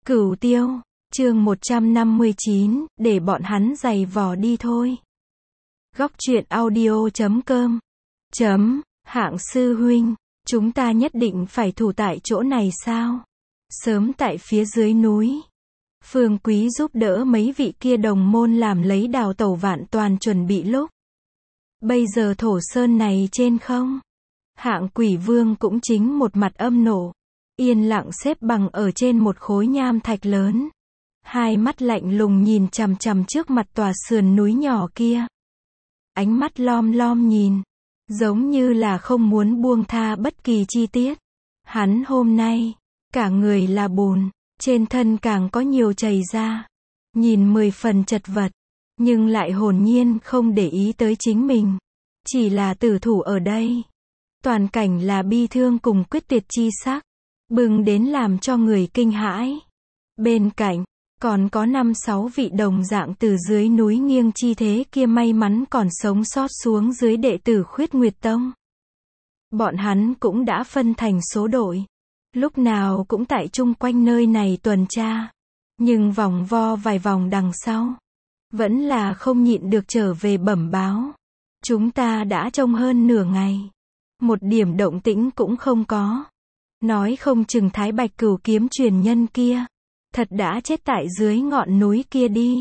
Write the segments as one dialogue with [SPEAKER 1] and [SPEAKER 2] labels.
[SPEAKER 1] Cửu Tiêu, chương 159, để bọn hắn giày vò đi thôi. Góc truyện audio.com Hạng sư huynh, chúng ta nhất định phải thủ tại chỗ này sao? Sớm tại phía dưới núi, Phương Quý giúp đỡ mấy vị kia đồng môn làm lấy đào tẩu vạn toàn chuẩn bị lúc. Bây giờ thổ sơn này trên không? Hạng Quỷ Vương cũng chính một mặt âm nộ, yên lặng xếp bằng ở trên một khối nham thạch lớn. Hai mắt lạnh lùng nhìn chằm chằm trước mặt tòa sườn núi nhỏ kia. Ánh mắt lom lom nhìn, giống như là không muốn buông tha bất kỳ chi tiết. Hắn hôm nay, cả người là bùn, trên thân càng có nhiều chảy ra. Nhìn 10 phần chật vật, nhưng lại hồn nhiên không để ý tới chính mình. Chỉ là tử thủ ở đây. Toàn cảnh là bi thương cùng quyết tuyệt chi sắc, bừng đến làm cho người kinh hãi. Bên cạnh, còn có 5-6 vị đồng dạng từ dưới núi nghiêng chi thế kia may mắn còn sống sót xuống dưới đệ tử Khuyết Nguyệt Tông. Bọn hắn cũng đã phân thành số đội, lúc nào cũng tại chung quanh nơi này tuần tra. Nhưng vòng vo vài vòng đằng sau, vẫn là không nhịn được trở về bẩm báo. Chúng ta đã trông hơn nửa ngày, một điểm động tĩnh cũng không có. Nói không chừng Thái Bạch Cửu kiếm truyền nhân kia thật đã chết tại dưới ngọn núi kia đi.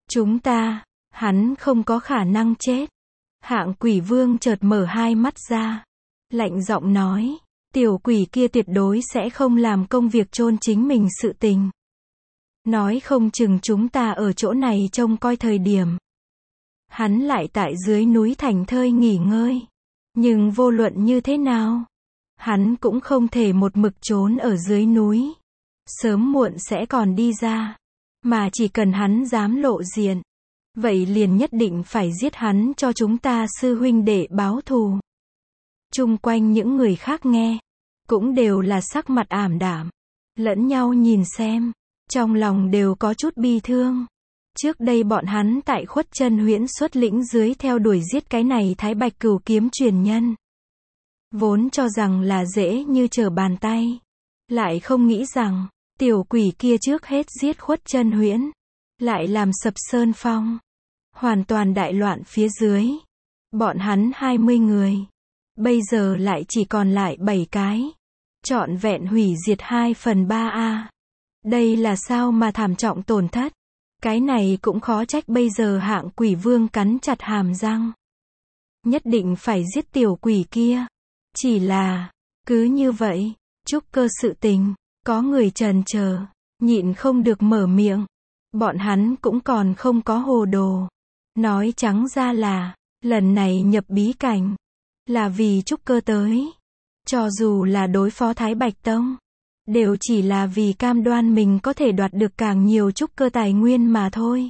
[SPEAKER 1] Hắn không có khả năng chết. Hạng Quỷ Vương chợt mở hai mắt ra, lạnh giọng nói, tiểu quỷ kia tuyệt đối sẽ không làm công việc chôn chính mình sự tình. Nói không chừng chúng ta ở chỗ này trông coi thời điểm, hắn lại tại dưới núi thành thơi nghỉ ngơi. Nhưng vô luận như thế nào, hắn cũng không thể một mực trốn ở dưới núi. Sớm muộn sẽ còn đi ra. Mà chỉ cần hắn dám lộ diện, vậy liền nhất định phải giết hắn cho chúng ta sư huynh đệ báo thù. Chung quanh những người khác nghe, cũng đều là sắc mặt ảm đạm, lẫn nhau nhìn xem, trong lòng đều có chút bi thương. Trước đây bọn hắn tại Khuất Chân Huyễn xuất lĩnh dưới theo đuổi giết cái này Thái Bạch Cửu kiếm truyền nhân. Vốn cho rằng là dễ như trở bàn tay. Lại không nghĩ rằng, tiểu quỷ kia trước hết giết Khuất Chân Huyễn, lại làm sập sơn phong. Hoàn toàn đại loạn phía dưới. Bọn hắn 20 người. Bây giờ lại chỉ còn lại 7 cái. Trọn vẹn hủy diệt 2/3 a. Đây là sao mà thảm trọng tổn thất. Cái này cũng khó trách bây giờ Hạng Quỷ Vương cắn chặt hàm răng. Nhất định phải giết tiểu quỷ kia. Chỉ là, cứ như vậy, trúc cơ sự tình, có người chần chờ, nhịn không được mở miệng. Bọn hắn cũng còn không có hồ đồ. Nói trắng ra là, lần này nhập bí cảnh, là vì trúc cơ tới. Cho dù là đối phó Thái Bạch Tông, đều chỉ là vì cam đoan mình có thể đoạt được càng nhiều trúc cơ tài nguyên mà thôi.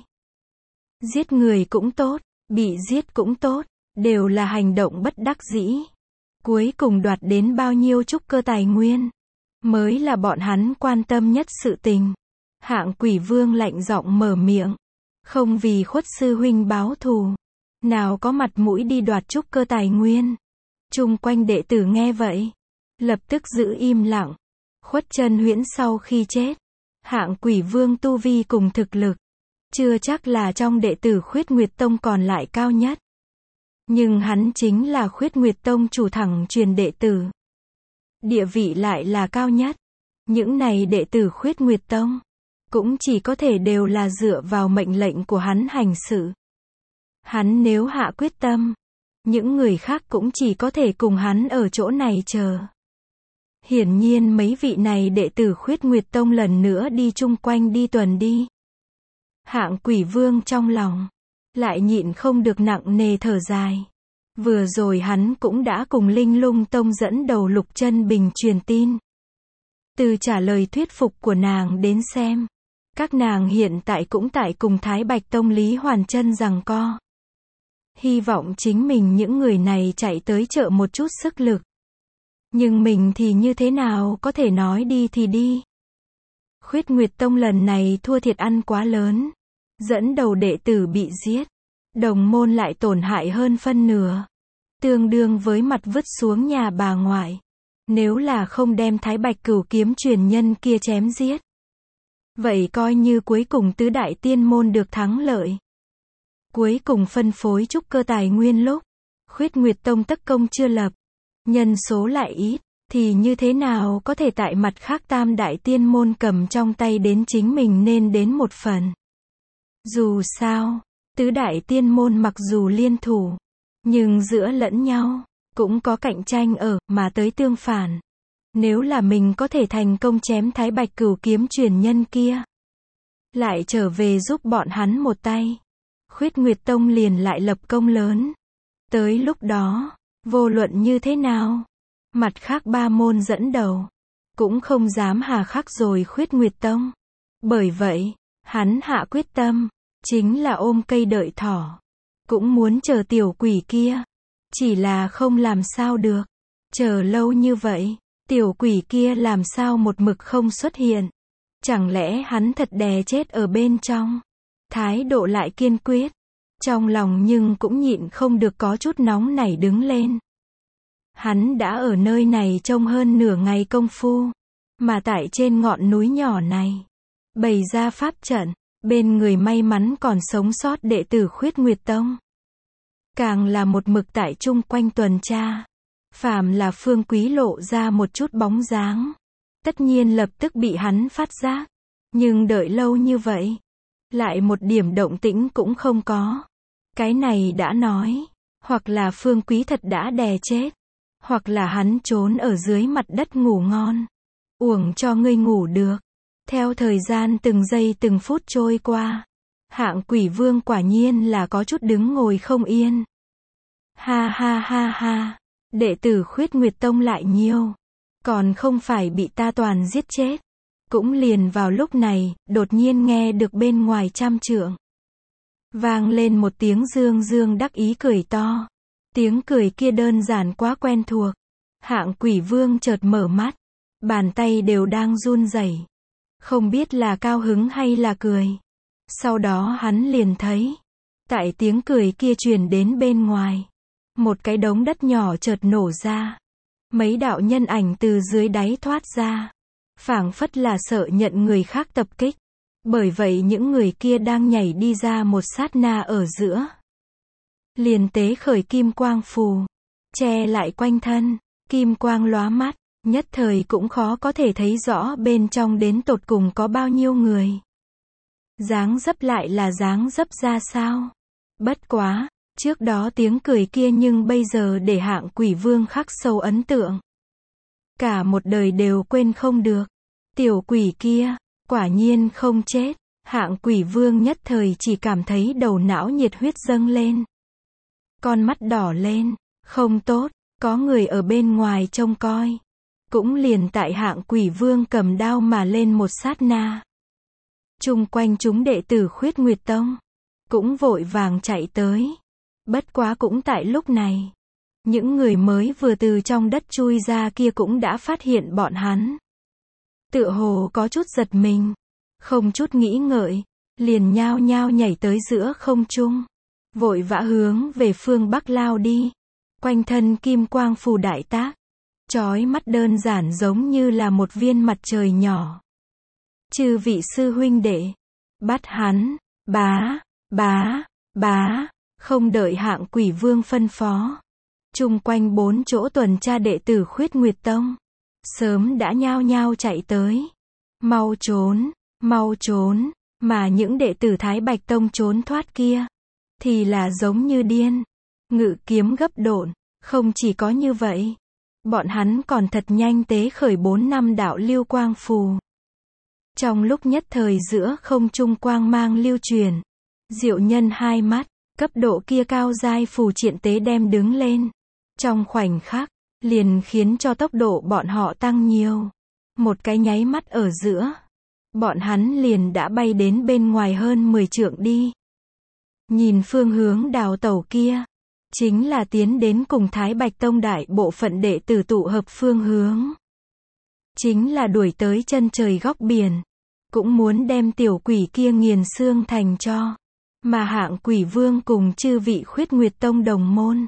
[SPEAKER 1] Giết người cũng tốt, bị giết cũng tốt, đều là hành động bất đắc dĩ. Cuối cùng đoạt đến bao nhiêu trúc cơ tài nguyên, mới là bọn hắn quan tâm nhất sự tình. Hạng Quỷ Vương lạnh giọng mở miệng, không vì Khuất sư huynh báo thù, nào có mặt mũi đi đoạt trúc cơ tài nguyên. Chung quanh đệ tử nghe vậy, lập tức giữ im lặng. Khuất Chân Huyễn sau khi chết, Hạng Quỷ Vương tu vi cùng thực lực, chưa chắc là trong đệ tử Khuyết Nguyệt Tông còn lại cao nhất. Nhưng hắn chính là Khuyết Nguyệt Tông chủ thẳng truyền đệ tử. Địa vị lại là cao nhất. Những này đệ tử Khuyết Nguyệt Tông, cũng chỉ có thể đều là dựa vào mệnh lệnh của hắn hành sự. Hắn nếu hạ quyết tâm, những người khác cũng chỉ có thể cùng hắn ở chỗ này chờ. Hiển nhiên mấy vị này đệ tử Khuyết Nguyệt Tông lần nữa đi chung quanh đi tuần đi. Hạng Quỷ Vương trong lòng, lại nhịn không được nặng nề thở dài. Vừa rồi hắn cũng đã cùng Linh Lung Tông dẫn đầu Lục Chân Bình truyền tin. Từ trả lời thuyết phục của nàng đến xem, các nàng hiện tại cũng tại cùng Thái Bạch Tông Lý Hoàn Chân giằng co. Hy vọng chính mình những người này chạy tới trợ một chút sức lực. Nhưng mình thì như thế nào có thể nói đi thì đi. Khuyết Nguyệt Tông lần này thua thiệt ăn quá lớn. Dẫn đầu đệ tử bị giết. Đồng môn lại tổn hại hơn phân nửa. Tương đương với mặt vứt xuống nhà bà ngoại. Nếu là không đem Thái Bạch Cửu kiếm truyền nhân kia chém giết, Vậy coi như cuối cùng tứ đại tiên môn được thắng lợi. Cuối cùng phân phối trúc cơ tài nguyên lúc Khuyết Nguyệt Tông tất công chưa lập, nhân số lại ít, thì như thế nào có thể tại mặt khác tam đại tiên môn cầm trong tay đến chính mình nên đến một phần. Dù sao, tứ đại tiên môn mặc dù liên thủ, nhưng giữa lẫn nhau, cũng có cạnh tranh ở, mà tới tương phản. Nếu là mình có thể thành công chém Thái Bạch Cửu kiếm truyền nhân kia, lại trở về giúp bọn hắn một tay, Khuyết Nguyệt Tông liền lại lập công lớn. Tới lúc đó, vô luận như thế nào, mặt khác ba môn dẫn đầu, cũng không dám hà khắc rồi Khuyết Nguyệt Tông. Bởi vậy, hắn hạ quyết tâm, chính là ôm cây đợi thỏ. Cũng muốn chờ tiểu quỷ kia. Chỉ là không làm sao được. Chờ lâu như vậy, tiểu quỷ kia làm sao một mực không xuất hiện. Chẳng lẽ hắn thật đè chết ở bên trong? Thái độ lại kiên quyết. Trong lòng nhưng cũng nhịn không được có chút nóng nảy đứng lên. Hắn đã ở nơi này trông hơn nửa ngày công phu. Mà tại trên ngọn núi nhỏ này, bày ra pháp trận, bên người may mắn còn sống sót đệ tử Khuyết Nguyệt Tông. Càng là một mực tại chung quanh tuần tra. Phàm là Phương Quý lộ ra một chút bóng dáng, tất nhiên lập tức bị hắn phát giác. Nhưng đợi lâu như vậy, lại một điểm động tĩnh cũng không có. Cái này đã nói, hoặc là Phương Quý thật đã đè chết, hoặc là hắn trốn ở dưới mặt đất ngủ ngon. Uổng cho ngươi ngủ được. Theo thời gian từng giây từng phút trôi qua, Hạng Quỷ Vương quả nhiên là có chút đứng ngồi không yên. Ha ha ha ha, đệ tử Khuyết Nguyệt Tông lại nhiều, còn không phải bị ta toàn giết chết. Cũng liền vào lúc này, đột nhiên nghe được bên ngoài trăm trượng vang lên một tiếng dương dương đắc ý cười to. Tiếng cười kia đơn giản quá quen thuộc. Hạng Quỷ Vương chợt mở mắt, bàn tay đều đang run rẩy, không biết là cao hứng hay là cười. Sau đó hắn liền thấy, tại tiếng cười kia truyền đến bên ngoài, một cái đống đất nhỏ chợt nổ ra. Mấy đạo nhân ảnh từ dưới đáy thoát ra, phảng phất là sợ nhận người khác tập kích. Bởi vậy những người kia đang nhảy đi ra một sát na ở giữa, liền tế khởi kim quang phù, che lại quanh thân, kim quang lóa mắt, nhất thời cũng khó có thể thấy rõ bên trong đến tột cùng có bao nhiêu người. Dáng dấp lại là dáng dấp ra sao? Bất quá, trước đó tiếng cười kia nhưng bây giờ để Hạng Quỷ Vương khắc sâu ấn tượng. Cả một đời đều quên không được. Tiểu quỷ kia, quả nhiên không chết. Hạng Quỷ Vương nhất thời chỉ cảm thấy đầu não nhiệt huyết dâng lên. Con mắt đỏ lên, không tốt, có người ở bên ngoài trông coi. Cũng liền tại Hạng Quỷ Vương cầm đao mà lên một sát na. Chung quanh chúng đệ tử Khuyết Nguyệt Tông cũng vội vàng chạy tới. Bất quá cũng tại lúc này, những người mới vừa từ trong đất chui ra kia cũng đã phát hiện bọn hắn. Tựa hồ có chút giật mình, không chút nghĩ ngợi, liền nhao nhao nhảy tới giữa không trung, vội vã hướng về phương Bắc lao đi. Quanh thân kim quang phù đại tác, chói mắt đơn giản giống như là một viên mặt trời nhỏ. Chư vị sư huynh đệ, bắt hắn, bá, bá, bá. Không đợi Hạng Quỷ Vương phân phó, chung quanh bốn chỗ tuần tra đệ tử Khuyết Nguyệt Tông sớm đã nhao nhao chạy tới. Mau trốn, mau trốn. Mà những đệ tử Thái Bạch Tông trốn thoát kia thì là giống như điên, ngự kiếm gấp độn. Không chỉ có như vậy, bọn hắn còn thật nhanh tế khởi 4 năm đạo lưu quang phù. Trong lúc nhất thời giữa không trung quang mang lưu truyền, diệu nhân hai mắt, cấp độ kia cao giai phù triện tế đem đứng lên. Trong khoảnh khắc, liền khiến cho tốc độ bọn họ tăng nhiều. Một cái nháy mắt ở giữa, bọn hắn liền đã bay đến bên ngoài hơn 10 trượng đi. Nhìn phương hướng đào tẩu kia, chính là tiến đến cùng Thái Bạch Tông đại bộ phận đệ tử tụ hợp phương hướng. Chính là đuổi tới chân trời góc biển, cũng muốn đem tiểu quỷ kia nghiền xương thành tro. Mà Hạng Quỷ Vương cùng chư vị Khuyết Nguyệt Tông đồng môn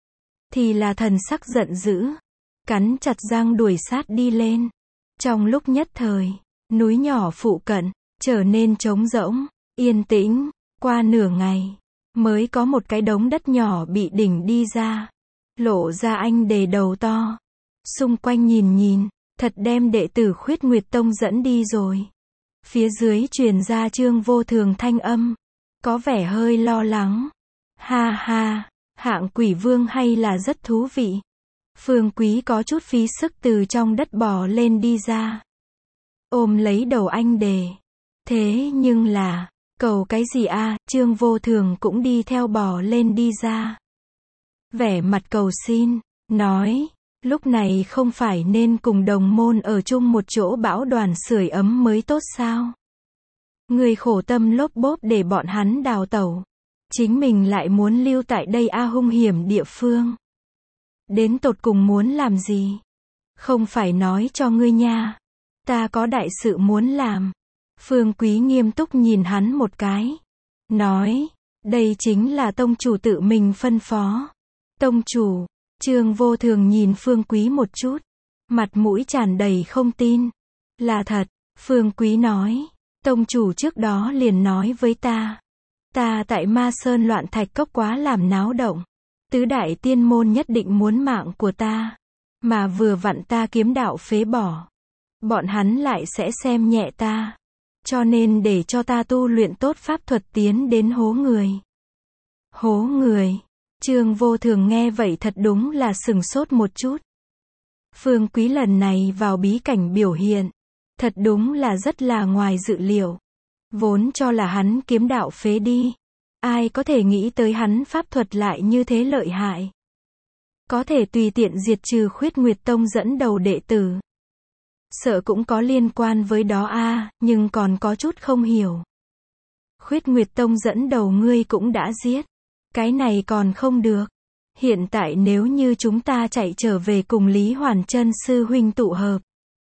[SPEAKER 1] thì là thần sắc giận dữ, cắn chặt răng đuổi sát đi lên. Trong lúc nhất thời, núi nhỏ phụ cận trở nên trống rỗng, yên tĩnh, qua nửa ngày, mới có một cái đống đất nhỏ bị đỉnh đi ra, lộ ra anh đề đầu to. Xung quanh nhìn nhìn, thật đem đệ tử Khuyết Nguyệt Tông dẫn đi rồi. Phía dưới truyền ra Trương Vô Thường thanh âm, có vẻ hơi lo lắng. Ha ha, Hạng Quỷ Vương hay là rất thú vị. Phương Quý có chút phí sức từ trong đất bò lên đi ra, ôm lấy đầu anh đề. Thế nhưng là, cầu cái gì a? Trương Vô Thường cũng đi theo bò lên đi ra. Vẻ mặt cầu xin, nói, lúc này không phải nên cùng đồng môn ở chung một chỗ bão đoàn sưởi ấm mới tốt sao? Người khổ tâm lốp bốp để bọn hắn đào tẩu, chính mình lại muốn lưu tại đây hung hiểm địa phương. Đến tột cùng muốn làm gì? Không phải nói cho ngươi nha, ta có đại sự muốn làm. Phương Quý nghiêm túc nhìn hắn một cái, nói, đây chính là tông chủ tự mình phân phó. Tông chủ, Trương Vô Thường nhìn Phương Quý một chút, mặt mũi tràn đầy không tin. Là thật, Phương Quý nói, tông chủ trước đó liền nói với ta tại Ma Sơn Loạn Thạch Cốc quá làm náo động, tứ đại tiên môn nhất định muốn mạng của ta, mà vừa vặn ta kiếm đạo phế bỏ, bọn hắn lại sẽ xem nhẹ ta, cho nên để cho ta tu luyện tốt pháp thuật tiến đến hố người. Hố người? Trương Vô Thường nghe vậy thật đúng là sừng sốt một chút. Phương Quý lần này vào bí cảnh biểu hiện, thật đúng là rất là ngoài dự liệu. Vốn cho là hắn kiếm đạo phế đi, ai có thể nghĩ tới hắn pháp thuật lại như thế lợi hại, có thể tùy tiện diệt trừ Khuyết Nguyệt Tông dẫn đầu đệ tử. Sợ cũng có liên quan với đó nhưng còn có chút không hiểu. Khuyết Nguyệt Tông dẫn đầu ngươi cũng đã giết, cái này còn không được. Hiện tại nếu như chúng ta chạy trở về cùng Lý Hoàn Chân sư huynh tụ hợp,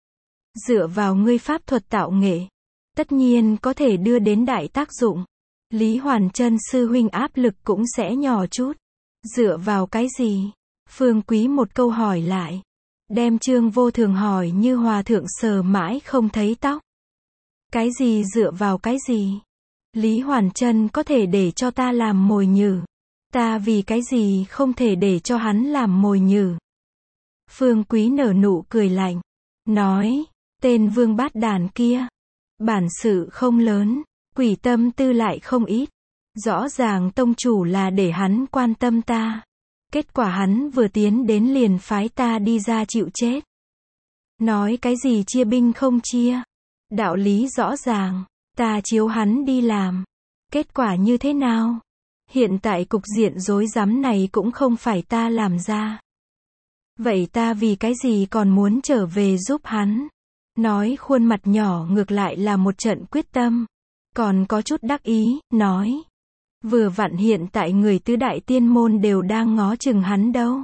[SPEAKER 1] dựa vào ngươi pháp thuật tạo nghệ, tất nhiên có thể đưa đến đại tác dụng. Lý Hoàn Chân sư huynh áp lực cũng sẽ nhỏ chút. Dựa vào cái gì? Phương Quý một câu hỏi lại, đem Trương Vô Thường hỏi như hòa thượng sờ mãi không thấy tóc. Cái gì dựa vào cái gì? Lý Hoàn Chân có thể để cho ta làm mồi nhử, ta vì cái gì không thể để cho hắn làm mồi nhử? Phương Quý nở nụ cười lạnh, nói, tên vương bát đàn kia, bản sự không lớn, quỷ tâm tư lại không ít. Rõ ràng tông chủ là để hắn quan tâm ta, kết quả hắn vừa tiến đến liền phái ta đi ra chịu chết. Nói cái gì chia binh không chia, đạo lý rõ ràng, ta chiếu hắn đi làm, kết quả như thế nào? Hiện tại cục diện rối rắm này cũng không phải ta làm ra. Vậy ta vì cái gì còn muốn trở về giúp hắn? Nói khuôn mặt nhỏ ngược lại là một trận quyết tâm, còn có chút đắc ý, nói, vừa vặn hiện tại người tứ đại tiên môn đều đang ngó chừng hắn đâu.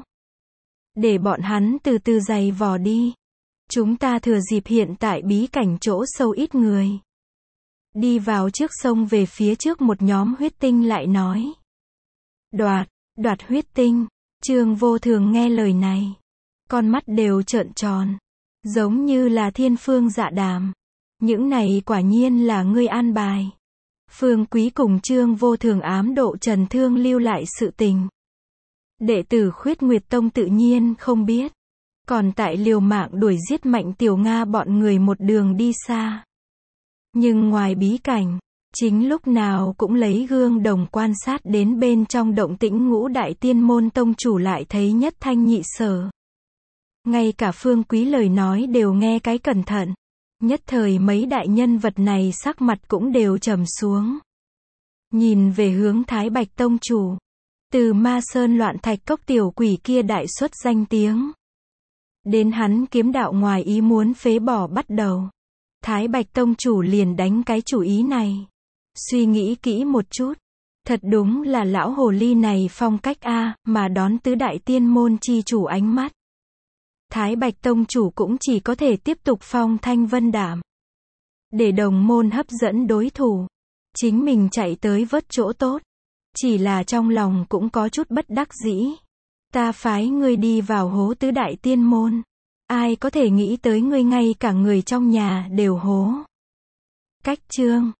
[SPEAKER 1] Để bọn hắn từ từ giày vò đi. Chúng ta thừa dịp hiện tại bí cảnh chỗ sâu ít người, đi vào trước sông về phía trước một nhóm huyết tinh lại nói. Đoạt huyết tinh. Trương Vô Thường nghe lời này, con mắt đều trợn tròn, giống như là thiên phương dạ đàm. Những này quả nhiên là ngươi an bài. Phương Quý cùng Trương Vô Thường ám độ Trần Thương lưu lại sự tình. Đệ tử Khuyết Nguyệt Tông tự nhiên không biết, còn tại liều mạng đuổi giết Mạnh Tiểu Nga bọn người một đường đi xa. Nhưng ngoài bí cảnh, chính lúc nào cũng lấy gương đồng quan sát đến bên trong động tĩnh ngũ đại tiên môn tông chủ lại thấy nhất thanh nhị sở. Ngay cả Phương Quý lời nói đều nghe cái cẩn thận. Nhất thời mấy đại nhân vật này sắc mặt cũng đều trầm xuống. Nhìn về hướng Thái Bạch tông chủ, từ Ma Sơn Loạn Thạch Cốc tiểu quỷ kia đại xuất danh tiếng, đến hắn kiếm đạo ngoài ý muốn phế bỏ bắt đầu, Thái Bạch tông chủ liền đánh cái chủ ý này. Suy nghĩ kỹ một chút, thật đúng là lão hồ ly này phong cách mà đón tứ đại tiên môn chi chủ ánh mắt. Thái Bạch tông chủ cũng chỉ có thể tiếp tục phong thanh vân đạm, để đồng môn hấp dẫn đối thủ, chính mình chạy tới vớt chỗ tốt. Chỉ là trong lòng cũng có chút bất đắc dĩ. Ta phái ngươi đi vào hố tứ đại tiên môn, ai có thể nghĩ tới ngươi ngay cả người trong nhà đều hố. Cách chương